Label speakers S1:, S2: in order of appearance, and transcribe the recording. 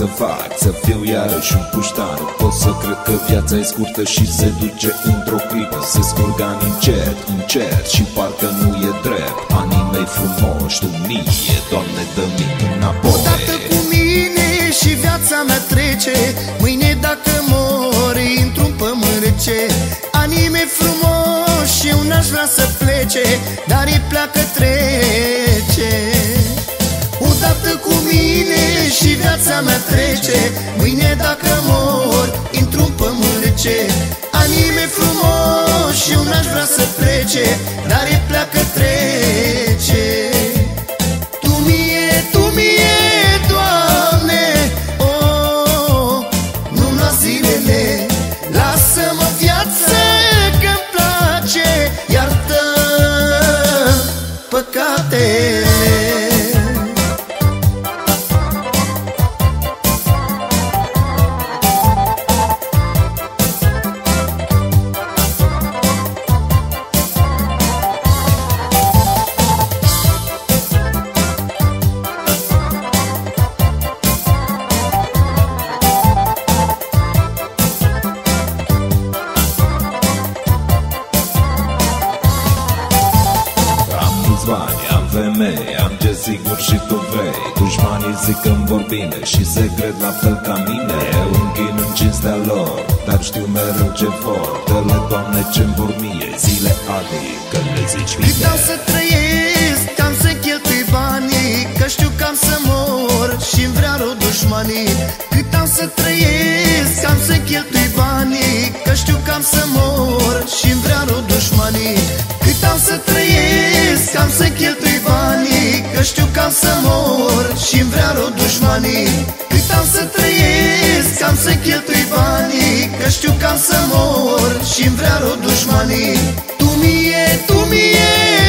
S1: să fac? Să fiu iarăși un puștan. Pot să cred că viața e scurtă și se duce într-o clipă. Se scurg ani încet, încet și parcă nu e drept. Anii mei frumoși, tu mie, Doamne, dă-mi înapoi.
S2: Odată cu mine și viața mea trece. Mâine dacă mor, intru-n pământ rece. Anii mei frumoși și eu n-aș vrea să plece, dar ei pleacă trece. Odată cu mine și viața mea trece. Mâine dacă mor, intru-n pământ rece. Anii mei frumoși și eu n-aș vrea să plece, dar ei pleacă trece. Tu mie, Doamne, oh, nu-mi lua zilele. Lasă-mă viață că-mi place, iartă păcatele.
S1: Am femei, am ce sigur și tu vrei. Dușmanii zic că-mi vor bine și se cred la fel ca mine. Eu închin în cinstea lor, dar știu mereu ce vor. Dă-le, Doamne, ce-mi vor mie zile, adică le zici bine.
S2: Cât am să trăiesc, am să cheltui banii, că știu că am să mor și-mi vrea rău dușmanii. Cât am să trăiesc, am să cheltui banii, că știu că am să mor și-mi vrea rău dușmanii. Cât am să trăiesc, am să cheltui banii, că știu că am să mor și-mi vrea rău dușmanii. Cât am să trăiesc, am să cheltui banii, că știu că am să mor și-mi vrea rău dușmanii. Tu mie,